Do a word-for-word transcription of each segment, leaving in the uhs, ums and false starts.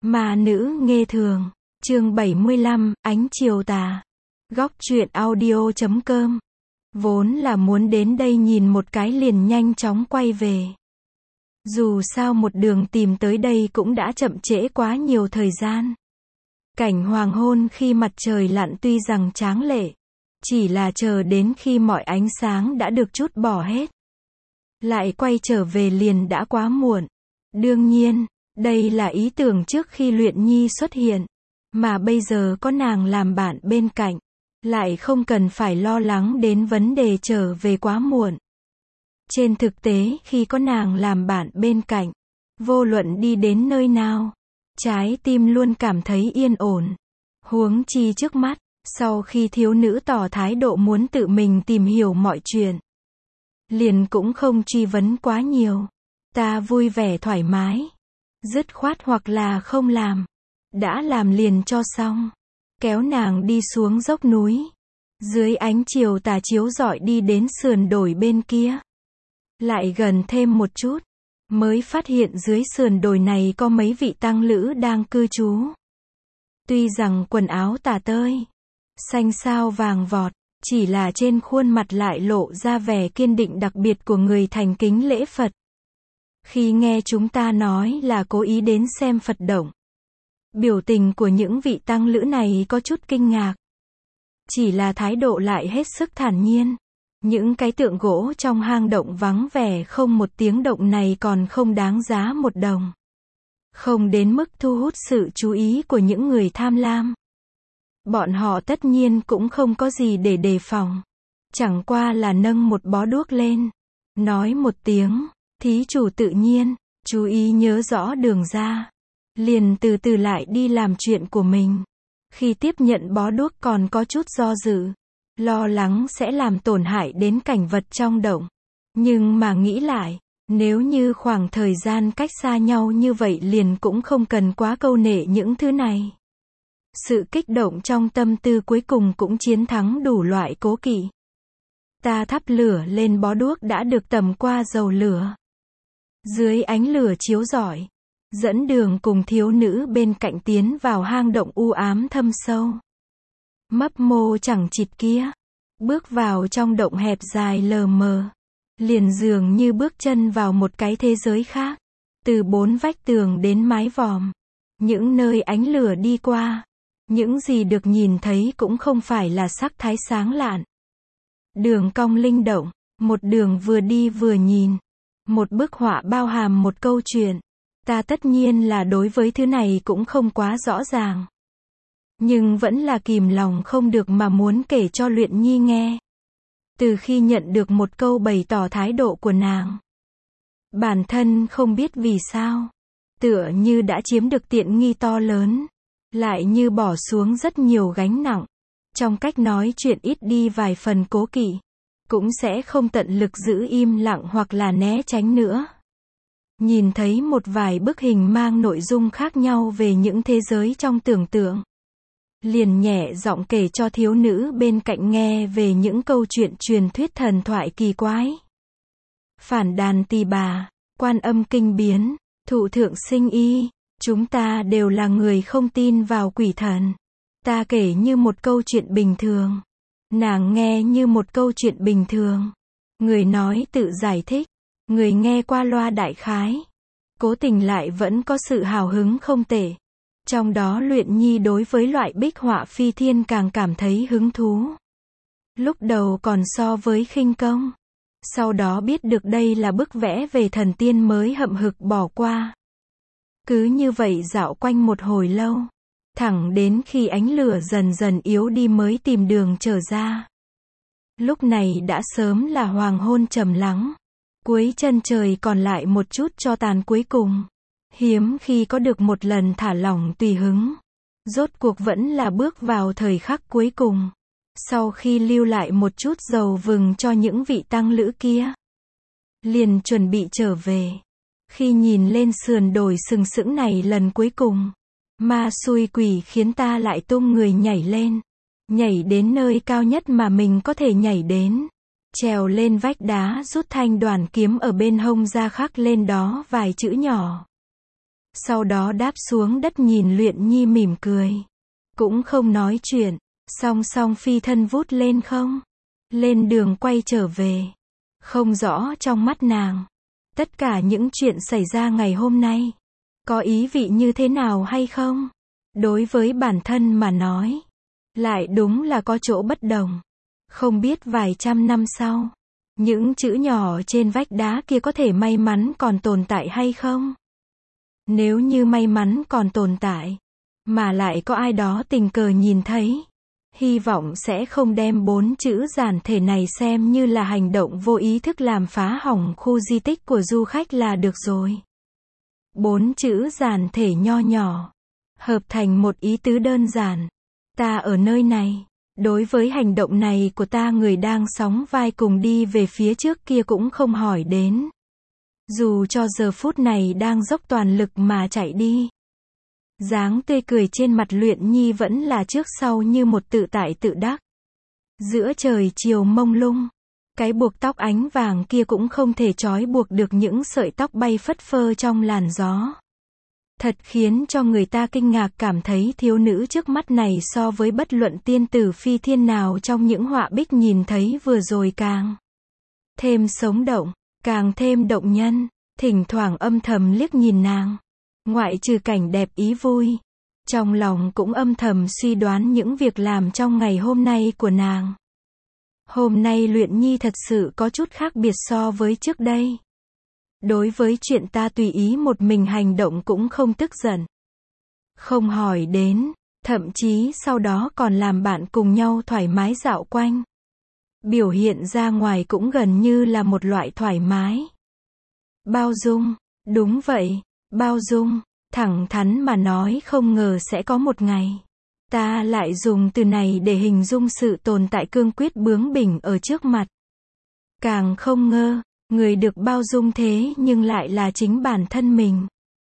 Ma nữ nghê thường, chương bảy mươi lăm, ánh chiều tà. Góc truyện audio chấm com. Vốn là muốn đến đây nhìn một cái liền nhanh chóng quay về. Dù sao một đường tìm tới đây cũng đã chậm trễ quá nhiều thời gian. Cảnh hoàng hôn khi mặt trời lặn tuy rằng tráng lệ, chỉ là chờ đến khi mọi ánh sáng đã được trút bỏ hết, lại quay trở về liền đã quá muộn. Đương nhiên, đây là ý tưởng trước khi Luyện Nhi xuất hiện, mà bây giờ có nàng làm bạn bên cạnh, lại không cần phải lo lắng đến vấn đề trở về quá muộn. Trên thực tế khi có nàng làm bạn bên cạnh, vô luận đi đến nơi nào, trái tim luôn cảm thấy yên ổn. Huống chi trước mắt, sau khi thiếu nữ tỏ thái độ muốn tự mình tìm hiểu mọi chuyện, liền cũng không truy vấn quá nhiều. Ta vui vẻ thoải mái, dứt khoát hoặc là không làm, đã làm liền cho xong. Kéo nàng đi xuống dốc núi, dưới ánh chiều tà chiếu rọi đi đến sườn đồi bên kia. Lại gần thêm một chút, mới phát hiện dưới sườn đồi này có mấy vị tăng lữ đang cư trú. Tuy rằng quần áo tà tơi, xanh xao vàng vọt, chỉ là trên khuôn mặt lại lộ ra vẻ kiên định đặc biệt của người thành kính lễ Phật. Khi nghe chúng ta nói là cố ý đến xem Phật động, biểu tình của những vị tăng lữ này có chút kinh ngạc. Chỉ là thái độ lại hết sức thản nhiên. Những cái tượng gỗ trong hang động vắng vẻ không một tiếng động này còn không đáng giá một đồng. Không đến mức thu hút sự chú ý của những người tham lam. Bọn họ tất nhiên cũng không có gì để đề phòng. Chẳng qua là nâng một bó đuốc lên, nói một tiếng, thí chủ tự nhiên, chú ý nhớ rõ đường ra. Liền từ từ lại đi làm chuyện của mình. Khi tiếp nhận bó đuốc còn có chút do dự, lo lắng sẽ làm tổn hại đến cảnh vật trong động. Nhưng mà nghĩ lại, nếu như khoảng thời gian cách xa nhau như vậy liền cũng không cần quá câu nệ những thứ này. Sự kích động trong tâm tư cuối cùng cũng chiến thắng đủ loại cố kỵ. Ta thắp lửa lên bó đuốc đã được tầm qua dầu lửa. Dưới ánh lửa chiếu rọi, dẫn đường cùng thiếu nữ bên cạnh tiến vào hang động u ám thâm sâu. Mấp mô chẳng chịt kia, bước vào trong động hẹp dài lờ mờ, liền dường như bước chân vào một cái thế giới khác. Từ bốn vách tường đến mái vòm, những nơi ánh lửa đi qua, những gì được nhìn thấy cũng không phải là sắc thái sáng lạn. Đường cong linh động, một đường vừa đi vừa nhìn. Một bức họa bao hàm một câu chuyện. Ta tất nhiên là đối với thứ này cũng không quá rõ ràng, nhưng vẫn là kìm lòng không được mà muốn kể cho Luyện Nhi nghe. Từ khi nhận được một câu bày tỏ thái độ của nàng, bản thân không biết vì sao, tựa như đã chiếm được tiện nghi to lớn, lại như bỏ xuống rất nhiều gánh nặng. Trong cách nói chuyện ít đi vài phần cố kỵ, cũng sẽ không tận lực giữ im lặng hoặc là né tránh nữa. Nhìn thấy một vài bức hình mang nội dung khác nhau về những thế giới trong tưởng tượng, liền nhẹ giọng kể cho thiếu nữ bên cạnh nghe về những câu chuyện truyền thuyết thần thoại kỳ quái. Phản đàn tỳ bà, Quan Âm kinh biến, Thụ thượng sinh y, chúng ta đều là người không tin vào quỷ thần. Ta kể như một câu chuyện bình thường, nàng nghe như một câu chuyện bình thường. Người nói tự giải thích, người nghe qua loa đại khái. Cố tình lại vẫn có sự hào hứng không tệ. Trong đó Luyện Nhi đối với loại bích họa phi thiên càng cảm thấy hứng thú. Lúc đầu còn so với khinh công. Sau đó biết được đây là bức vẽ về thần tiên mới hậm hực bỏ qua. Cứ như vậy dạo quanh một hồi lâu, thẳng đến khi ánh lửa dần dần yếu đi mới tìm đường trở ra. Lúc này đã sớm là hoàng hôn trầm lắng. Cuối chân trời còn lại một chút cho tàn cuối cùng. Hiếm khi có được một lần thả lỏng tùy hứng. Rốt cuộc vẫn là bước vào thời khắc cuối cùng. Sau khi lưu lại một chút dầu vừng cho những vị tăng lữ kia, liền chuẩn bị trở về. Khi nhìn lên sườn đồi sừng sững này lần cuối cùng, ma xui quỷ khiến ta lại tung người nhảy lên. Nhảy đến nơi cao nhất mà mình có thể nhảy đến. Trèo lên vách đá rút thanh đoàn kiếm ở bên hông ra khắc lên đó vài chữ nhỏ. Sau đó đáp xuống đất nhìn Luyện Nhi mỉm cười. Cũng không nói chuyện, song song phi thân vút lên không. Lên đường quay trở về. Không rõ trong mắt nàng, tất cả những chuyện xảy ra ngày hôm nay, có ý vị như thế nào hay không? Đối với bản thân mà nói, lại đúng là có chỗ bất đồng. Không biết vài trăm năm sau, những chữ nhỏ trên vách đá kia có thể may mắn còn tồn tại hay không? Nếu như may mắn còn tồn tại, mà lại có ai đó tình cờ nhìn thấy, hy vọng sẽ không đem bốn chữ giản thể này xem như là hành động vô ý thức làm phá hỏng khu di tích của du khách là được rồi. Bốn chữ giản thể nho nhỏ, hợp thành một ý tứ đơn giản. Ta ở nơi này. Đối với hành động này của ta, người đang sóng vai cùng đi về phía trước kia cũng không hỏi đến. Dù cho giờ phút này đang dốc toàn lực mà chạy đi. Dáng tươi cười trên mặt Luyện Nhi vẫn là trước sau như một tự tại tự đắc. Giữa trời chiều mông lung, cái buộc tóc ánh vàng kia cũng không thể trói buộc được những sợi tóc bay phất phơ trong làn gió. Thật khiến cho người ta kinh ngạc, cảm thấy thiếu nữ trước mắt này so với bất luận tiên tử phi thiên nào trong những họa bích nhìn thấy vừa rồi càng thêm sống động, càng thêm động nhân. Thỉnh thoảng âm thầm liếc nhìn nàng, ngoại trừ cảnh đẹp ý vui, trong lòng cũng âm thầm suy đoán những việc làm trong ngày hôm nay của nàng. Hôm nay Luyện Nhi thật sự có chút khác biệt so với trước đây. Đối với chuyện ta tùy ý một mình hành động cũng không tức giận, không hỏi đến, thậm chí sau đó còn làm bạn cùng nhau thoải mái dạo quanh. Biểu hiện ra ngoài cũng gần như là một loại thoải mái. Bao dung, đúng vậy, bao dung, thẳng thắn mà nói không ngờ sẽ có một ngày. Ta lại dùng từ này để hình dung sự tồn tại cương quyết bướng bỉnh ở trước mặt. Càng không ngờ, người được bao dung thế nhưng lại là chính bản thân mình.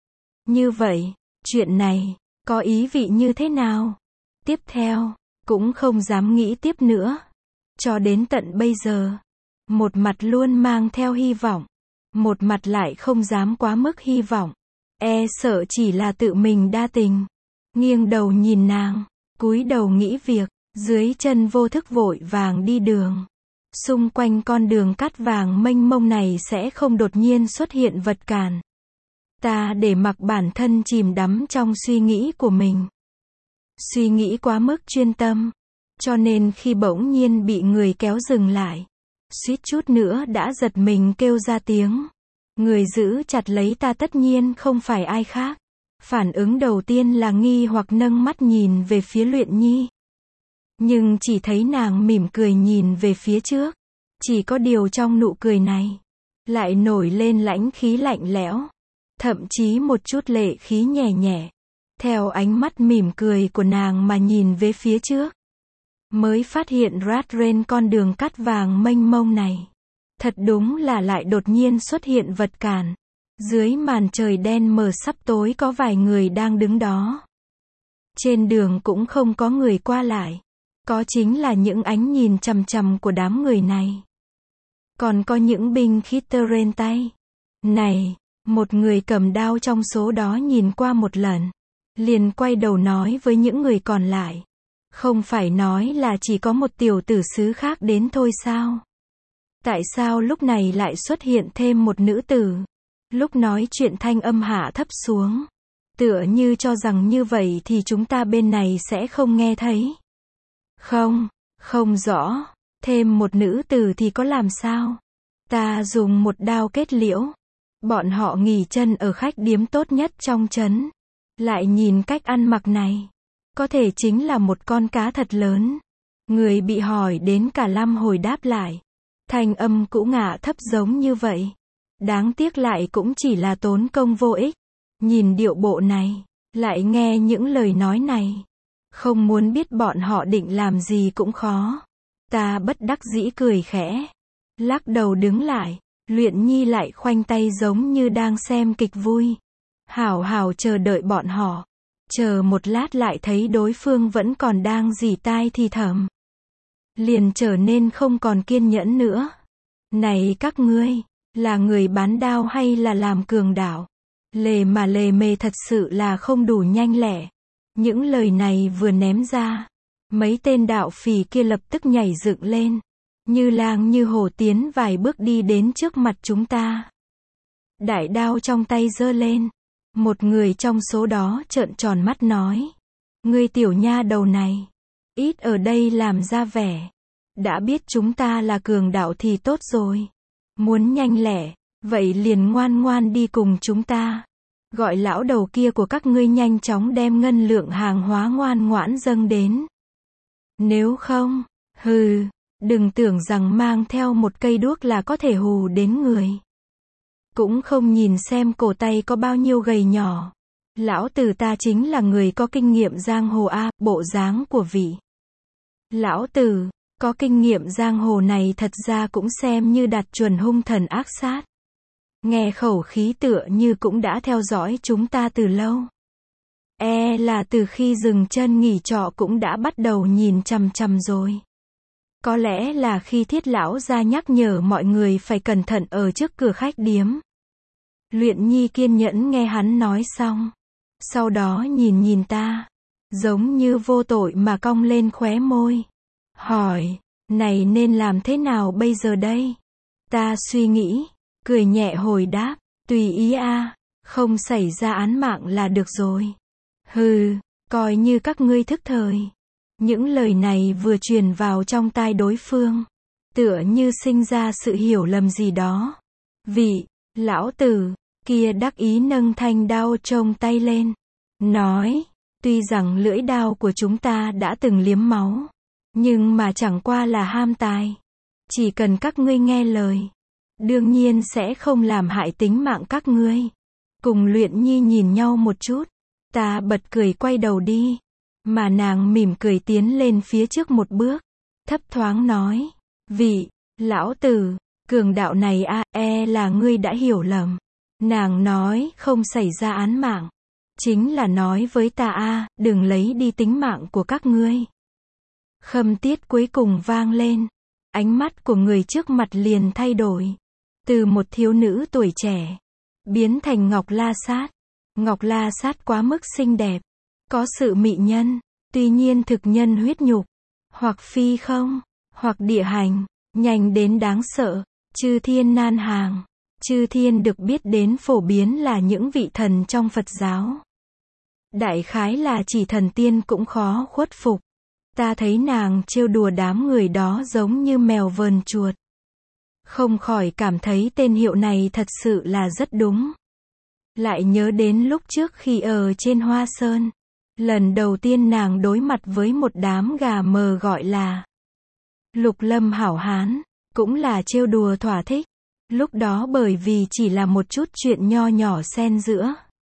Như vậy, chuyện này, có ý vị như thế nào? Tiếp theo, cũng không dám nghĩ tiếp nữa. Cho đến tận bây giờ, một mặt luôn mang theo hy vọng, một mặt lại không dám quá mức hy vọng. E sợ chỉ là tự mình đa tình. Nghiêng đầu nhìn nàng, cúi đầu nghĩ việc, dưới chân vô thức vội vàng đi đường. Xung quanh con đường cát vàng mênh mông này sẽ không đột nhiên xuất hiện vật cản. Ta để mặc bản thân chìm đắm trong suy nghĩ của mình. Suy nghĩ quá mức chuyên tâm, cho nên khi bỗng nhiên bị người kéo dừng lại, suýt chút nữa đã giật mình kêu ra tiếng. Người giữ chặt lấy ta tất nhiên không phải ai khác. Phản ứng đầu tiên là nghi hoặc nâng mắt nhìn về phía Luyện Nhi. Nhưng chỉ thấy nàng mỉm cười nhìn về phía trước. Chỉ có điều trong nụ cười này, lại nổi lên lãnh khí lạnh lẽo. Thậm chí một chút lệ khí nhẹ nhẹ. Theo ánh mắt mỉm cười của nàng mà nhìn về phía trước, mới phát hiện rát rên con đường cát vàng mênh mông này. Thật đúng là lại đột nhiên xuất hiện vật cản. Dưới màn trời đen mờ sắp tối có vài người đang đứng đó. Trên đường cũng không có người qua lại. Có chính là những ánh nhìn chằm chằm của đám người này. Còn có những binh khí tơ trên tay. Này, một người cầm đao trong số đó nhìn qua một lần, liền quay đầu nói với những người còn lại. Không phải nói là chỉ có một tiểu tử xứ khác đến thôi sao? Tại sao lúc này lại xuất hiện thêm một nữ tử? Lúc nói chuyện thanh âm hạ thấp xuống. Tựa như cho rằng như vậy thì chúng ta bên này sẽ không nghe thấy. Không, không rõ. Thêm một nữ tử thì có làm sao? Ta dùng một đao kết liễu. Bọn họ nghỉ chân ở khách điếm tốt nhất trong trấn. Lại nhìn cách ăn mặc này. Có thể chính là một con cá thật lớn. Người bị hỏi đến cả năm hồi đáp lại. Thanh âm cũ ngả thấp giống như vậy. Đáng tiếc lại cũng chỉ là tốn công vô ích. Nhìn điệu bộ này, lại nghe những lời nói này. Không muốn biết bọn họ định làm gì cũng khó. Ta bất đắc dĩ cười khẽ. Lắc đầu đứng lại. Luyện Nhi lại khoanh tay giống như đang xem kịch vui. Hảo hảo chờ đợi bọn họ. Chờ một lát lại thấy đối phương vẫn còn đang rỉ tai thì thầm. Liền trở nên không còn kiên nhẫn nữa. Này các ngươi, là người bán đao hay là làm cường đạo? Lề mà lề mề thật sự là không đủ nhanh lẹ. Những lời này vừa ném ra, mấy tên đạo phỉ kia lập tức nhảy dựng lên, như lang như hổ tiến vài bước đi đến trước mặt chúng ta. Đại đao trong tay giơ lên. Một người trong số đó trợn tròn mắt nói: Ngươi tiểu nha đầu này, ít ở đây làm ra vẻ. Đã biết chúng ta là cường đạo thì tốt rồi. Muốn nhanh lẹ, vậy liền ngoan ngoan đi cùng chúng ta. Gọi lão đầu kia của các ngươi nhanh chóng đem ngân lượng hàng hóa ngoan ngoãn dâng đến. Nếu không, hừ, đừng tưởng rằng mang theo một cây đuốc là có thể hù đến người. Cũng không nhìn xem cổ tay có bao nhiêu gầy nhỏ. Lão tử ta chính là người có kinh nghiệm giang hồ a, bộ dáng của vị lão tử có kinh nghiệm giang hồ này thật ra cũng xem như đạt chuẩn hung thần ác sát. Nghe khẩu khí tựa như cũng đã theo dõi chúng ta từ lâu. E là từ khi dừng chân nghỉ trọ cũng đã bắt đầu nhìn chằm chằm rồi. Có lẽ là khi Thiết lão ra nhắc nhở mọi người phải cẩn thận ở trước cửa khách điếm. Luyện Nhi kiên nhẫn nghe hắn nói xong. Sau đó nhìn nhìn ta, giống như vô tội mà cong lên khóe môi. Hỏi, này nên làm thế nào bây giờ đây? Ta suy nghĩ, cười nhẹ hồi đáp, tùy ý a, không xảy ra án mạng là được rồi. Hừ, coi như các ngươi thức thời. Những lời này vừa truyền vào trong tai đối phương, tựa như sinh ra sự hiểu lầm gì đó. Vị lão tử kia đắc ý nâng thanh đao trong tay lên, nói, tuy rằng lưỡi đao của chúng ta đã từng liếm máu, nhưng mà chẳng qua là ham tài. Chỉ cần các ngươi nghe lời, đương nhiên sẽ không làm hại tính mạng các ngươi. Cùng Luyện Nhi nhìn nhau một chút, ta bật cười quay đầu đi, mà nàng mỉm cười tiến lên phía trước một bước, thấp thoáng nói, vị lão tử, cường đạo này a, e là ngươi đã hiểu lầm. Nàng nói không xảy ra án mạng, chính là nói với ta a, đừng lấy đi tính mạng của các ngươi. Khâm tiết cuối cùng vang lên, ánh mắt của người trước mặt liền thay đổi, từ một thiếu nữ tuổi trẻ, biến thành Ngọc La Sát. Ngọc La Sát quá mức xinh đẹp, có sự mị nhân, tuy nhiên thực nhân huyết nhục, hoặc phi không, hoặc địa hành, nhanh đến đáng sợ, chư thiên nan hàng. Chư thiên được biết đến phổ biến là những vị thần trong Phật giáo. Đại khái là chỉ thần tiên cũng khó khuất phục. Ta thấy nàng trêu đùa đám người đó giống như mèo vờn chuột. Không khỏi cảm thấy tên hiệu này thật sự là rất đúng. Lại nhớ đến lúc trước khi ở trên Hoa Sơn, lần đầu tiên nàng đối mặt với một đám gà mờ gọi là Lục Lâm hảo hán, cũng là trêu đùa thỏa thích. Lúc đó bởi vì chỉ là một chút chuyện nho nhỏ xen giữa,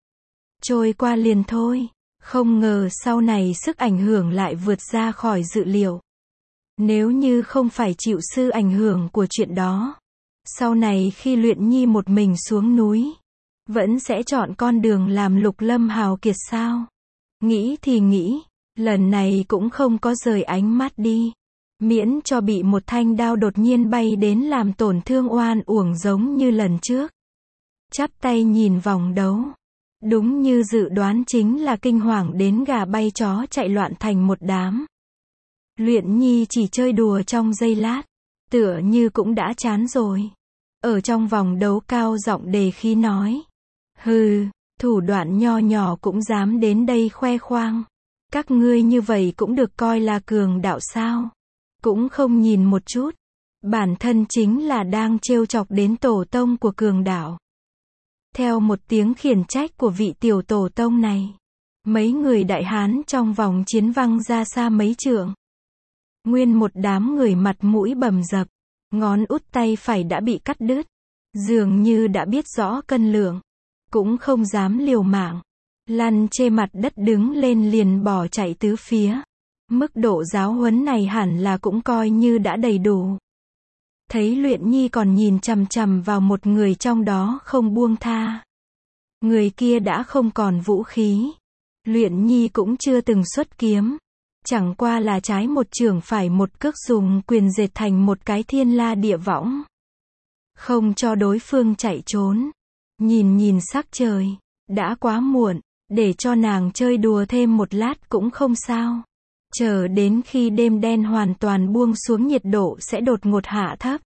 trôi qua liền thôi, không ngờ sau này sức ảnh hưởng lại vượt ra khỏi dự liệu. Nếu như không phải chịu sự ảnh hưởng của chuyện đó, sau này khi Luyện Nhi một mình xuống núi, vẫn sẽ chọn con đường làm Lục Lâm hào kiệt sao? Nghĩ thì nghĩ, lần này cũng không có rời ánh mắt đi. Miễn cho bị một thanh đao đột nhiên bay đến làm tổn thương oan uổng giống như lần trước. Chắp tay nhìn vòng đấu. Đúng như dự đoán chính là kinh hoàng đến gà bay chó chạy loạn thành một đám. Luyện Nhi chỉ chơi đùa trong giây lát, tựa như cũng đã chán rồi. Ở trong vòng đấu cao giọng đề khí nói. Hừ, thủ đoạn nho nhỏ cũng dám đến đây khoe khoang. Các ngươi như vậy cũng được coi là cường đạo sao? Cũng không nhìn một chút, bản thân chính là đang trêu chọc đến tổ tông của cường đạo. Theo một tiếng khiển trách của vị tiểu tổ tông này, mấy người đại hán trong vòng chiến văng ra xa mấy trượng. Nguyên một đám người mặt mũi bầm dập, ngón út tay phải đã bị cắt đứt, dường như đã biết rõ cân lượng, cũng không dám liều mạng, lăn chê mặt đất đứng lên liền bỏ chạy tứ phía. Mức độ giáo huấn này hẳn là cũng coi như đã đầy đủ. Thấy Luyện Nhi còn nhìn chằm chằm vào một người trong đó không buông tha. Người kia đã không còn vũ khí. Luyện Nhi cũng chưa từng xuất kiếm. Chẳng qua là trái một chưởng phải một cước dùng quyền dệt thành một cái thiên la địa võng. Không cho đối phương chạy trốn. Nhìn nhìn sắc trời, Đã quá muộn, để cho nàng chơi đùa thêm một lát cũng không sao. Chờ đến khi đêm đen hoàn toàn buông xuống nhiệt độ sẽ đột ngột hạ thấp.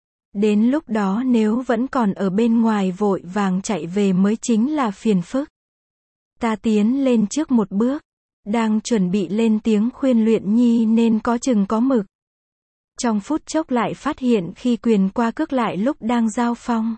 Đến lúc đó nếu vẫn còn ở bên ngoài vội vàng chạy về mới chính là phiền phức. Ta tiến lên trước một bước, đang chuẩn bị lên tiếng khuyên Luyện Nhi nên có chừng có mực. Trong phút chốc lại phát hiện khi quyền qua cước lại lúc đang giao phong.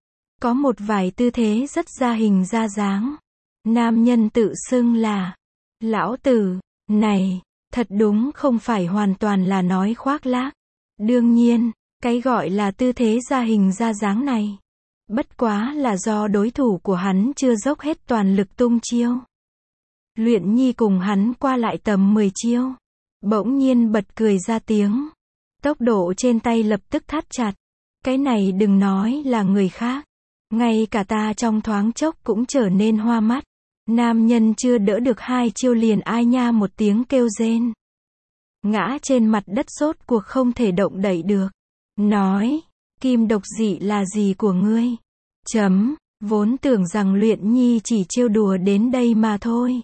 Có một vài tư thế rất ra hình ra dáng. Nam nhân tự xưng là lão tử, này, thật đúng không phải hoàn toàn là nói khoác lác. Đương nhiên, cái gọi là tư thế ra hình ra dáng này, bất quá là do đối thủ của hắn chưa dốc hết toàn lực tung chiêu. Luyện Nhi cùng hắn qua lại tầm mười chiêu, bỗng nhiên bật cười ra tiếng. Tốc độ trên tay lập tức thắt chặt. Cái này đừng nói là người khác, ngay cả ta trong thoáng chốc cũng trở nên hoa mắt. Nam nhân chưa đỡ được hai chiêu liền ai nha một tiếng kêu rên. Ngã trên mặt đất rốt cuộc không thể động đậy được. Nói, kim độc dị là gì của ngươi? Chấm, vốn tưởng rằng Luyện Nhi chỉ trêu đùa đến đây mà thôi.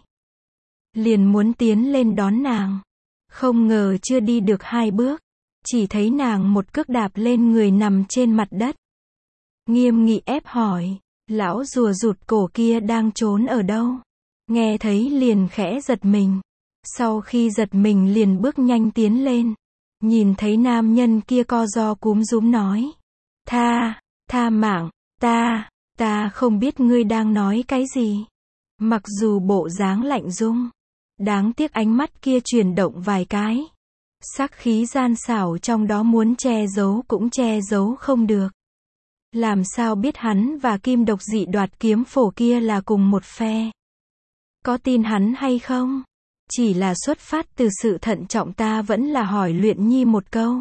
Liền muốn tiến lên đón nàng. Không ngờ chưa đi được hai bước. Chỉ thấy nàng một cước đạp lên người nằm trên mặt đất. Nghiêm nghị ép hỏi, lão rùa rụt cổ kia đang trốn ở đâu? Nghe thấy liền khẽ giật mình. Sau khi giật mình liền bước nhanh tiến lên. Nhìn thấy nam nhân kia co ro cúm rúm nói. Tha, tha mạng, ta, ta không biết ngươi đang nói cái gì. Mặc dù bộ dáng lạnh dung, đáng tiếc ánh mắt kia chuyển động vài cái. Sắc khí gian xảo trong đó muốn che giấu cũng che giấu không được. Làm sao biết hắn và kim độc dị đoạt kiếm phổ kia là cùng một phe? Có tin hắn hay không? Chỉ là xuất phát từ sự thận trọng ta vẫn là hỏi Luyện Nhi một câu.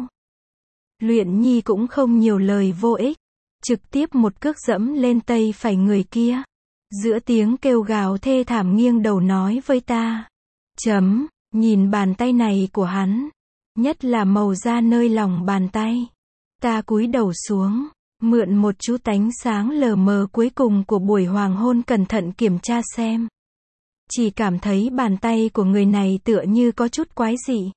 Luyện Nhi cũng không nhiều lời vô ích. Trực tiếp một cước dẫm lên tay phải người kia. Giữa tiếng kêu gào thê thảm nghiêng đầu nói với ta. Chấm, nhìn bàn tay này của hắn. Nhất là màu da nơi lòng bàn tay. Ta cúi đầu xuống. Mượn một chút ánh sáng lờ mờ cuối cùng của buổi hoàng hôn cẩn thận kiểm tra xem. Chỉ cảm thấy bàn tay của người này tựa như có chút quái dị.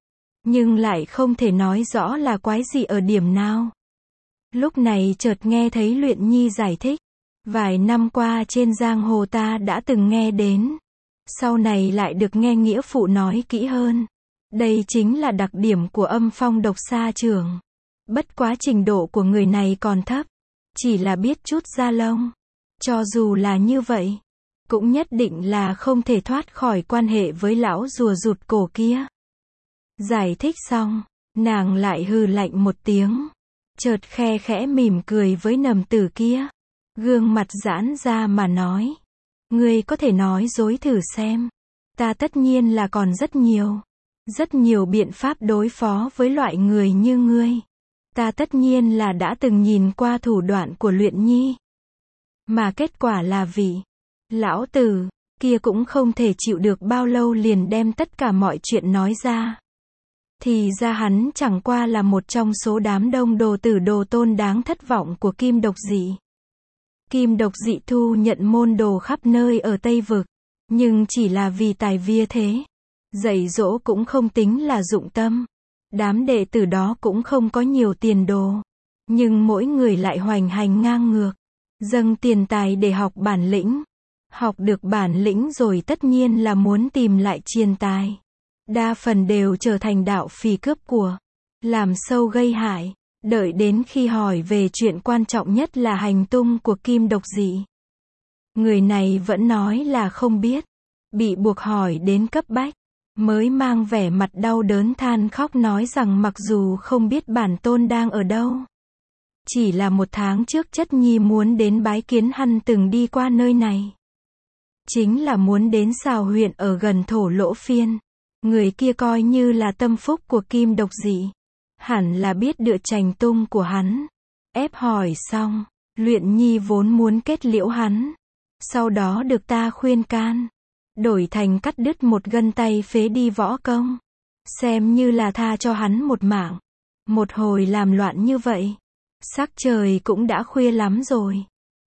Nhưng lại không thể nói rõ là quái dị ở điểm nào. Lúc này chợt nghe thấy Luyện Nhi giải thích. Vài năm qua trên giang hồ ta đã từng nghe đến. Sau này lại được nghe nghĩa phụ nói kỹ hơn. Đây chính là đặc điểm của âm phong độc sa trưởng. Bất quá trình độ của người này còn thấp. Chỉ là biết chút da lông. Cho dù là như vậy, cũng nhất định là không thể thoát khỏi quan hệ với lão rùa rụt cổ kia. Giải thích xong, nàng lại hừ lạnh một tiếng. Chợt khe khẽ mỉm cười với nầm tử kia. Gương mặt giãn ra mà nói. Ngươi có thể nói dối thử xem. Ta tất nhiên là còn rất nhiều. Rất nhiều biện pháp đối phó với loại người như ngươi. Ta tất nhiên là đã từng nhìn qua thủ đoạn của Luyện Nhi. Mà kết quả là vị lão tử kia cũng không thể chịu được bao lâu liền đem tất cả mọi chuyện nói ra. Thì ra hắn chẳng qua là một trong số đám đông đồ tử đồ tôn đáng thất vọng của kim độc dị. Kim độc dị thu nhận môn đồ khắp nơi ở Tây Vực. Nhưng chỉ là vì tài vía thế. Dạy dỗ cũng không tính là dụng tâm. Đám đệ tử đó cũng không có nhiều tiền đồ. Nhưng mỗi người lại hoành hành ngang ngược. Dâng tiền tài để học bản lĩnh. Học được bản lĩnh rồi tất nhiên là muốn tìm lại tiền tài. Đa phần đều trở thành đạo phỉ cướp của. Làm sâu gây hại. Đợi đến khi hỏi về chuyện quan trọng nhất là hành tung của kim độc dị. Người này vẫn nói là không biết. Bị buộc hỏi đến cấp bách. Mới mang vẻ mặt đau đớn than khóc nói rằng mặc dù không biết bản tôn đang ở đâu. Chỉ là một tháng trước chất nhi muốn đến bái kiến hắn từng đi qua nơi này. Chính là muốn đến Sào huyện ở gần Thổ Lỗ Phiên. Người kia coi như là tâm phúc của kim độc dị. Hẳn là biết được trành tung của hắn. Ép hỏi xong, Luyện Nhi vốn muốn kết liễu hắn. Sau đó được ta khuyên can. Đổi thành cắt đứt một gân tay phế đi võ công. Xem như là tha cho hắn một mạng. Một hồi làm loạn như vậy. Sắc trời cũng đã khuya lắm rồi.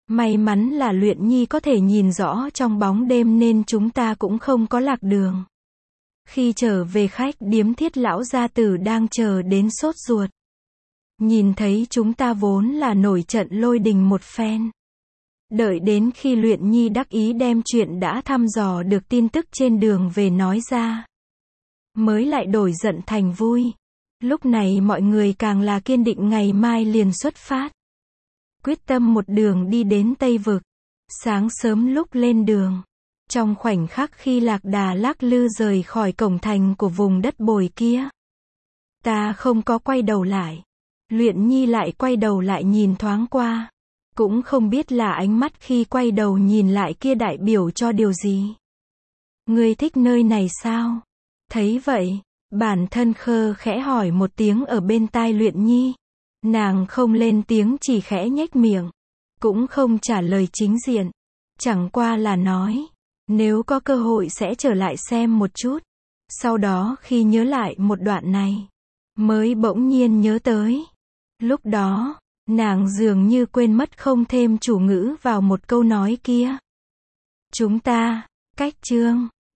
May mắn là Luyện Nhi có thể nhìn rõ trong bóng đêm nên chúng ta cũng không có lạc đường. Khi trở về khách điếm Thiết lão gia tử đang chờ đến sốt ruột. Nhìn thấy chúng ta vốn là nổi trận lôi đình một phen. Đợi đến khi Luyện Nhi đắc ý đem chuyện đã thăm dò được tin tức trên đường về nói ra, mới lại đổi giận thành vui. Lúc này mọi người càng là kiên định ngày mai liền xuất phát. Quyết tâm một đường đi đến Tây Vực. Sáng sớm lúc lên đường, trong khoảnh khắc khi lạc đà lắc lư rời khỏi cổng thành của vùng đất bồi kia, ta không có quay đầu lại. Luyện Nhi lại quay đầu lại nhìn thoáng qua. Cũng không biết là ánh mắt khi quay đầu nhìn lại kia đại biểu cho điều gì. Ngươi thích nơi này sao? Thấy vậy, bản thân khơ khẽ hỏi một tiếng ở bên tai Luyện Nhi. Nàng không lên tiếng, chỉ khẽ nhếch miệng. Cũng không trả lời chính diện. Chẳng qua là nói, nếu có cơ hội sẽ trở lại xem một chút. Sau đó khi nhớ lại một đoạn này, mới bỗng nhiên nhớ tới. Lúc đó, nàng dường như quên mất không thêm chủ ngữ vào một câu nói kia. Chúng ta, cách chương.